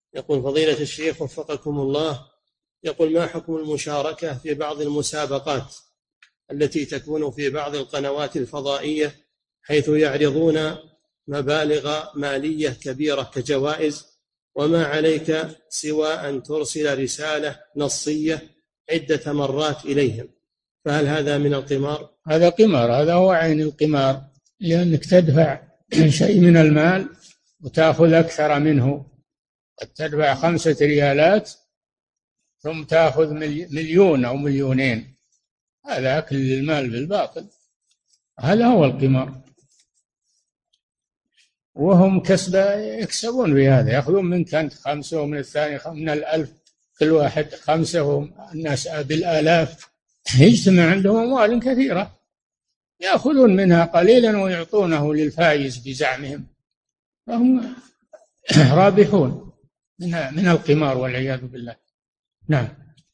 يقول فضيلة الشيخ وفقكم الله، يقول ما حكم المشاركة في بعض المسابقات التي تكون في بعض القنوات الفضائية حيث يعرضون مبالغ مالية كبيرة كجوائز، وما عليك سوى أن ترسل رسالة نصية عدة مرات إليهم، فهل هذا من القمار؟ هذا قمار، هذا هو عين القمار، لأنك تدفع شيء من المال وتأخذ أكثر منه. قد تدفع 5 ريالات ثم تأخذ مليون أو مليونين، هذا أكل المال بالباطل، هذا هو القمار. وهم يكسبون بهذا، يأخذون منك أنت 5 ومن الثاني من 1000، كل واحد 5 والناس بالآلاف، يجتمع عندهم أموال كثيرة يأخذون منها قليلا ويعطونه للفائز بزعمهم، فهم رابحون من القمار والعياذ بالله. نعم.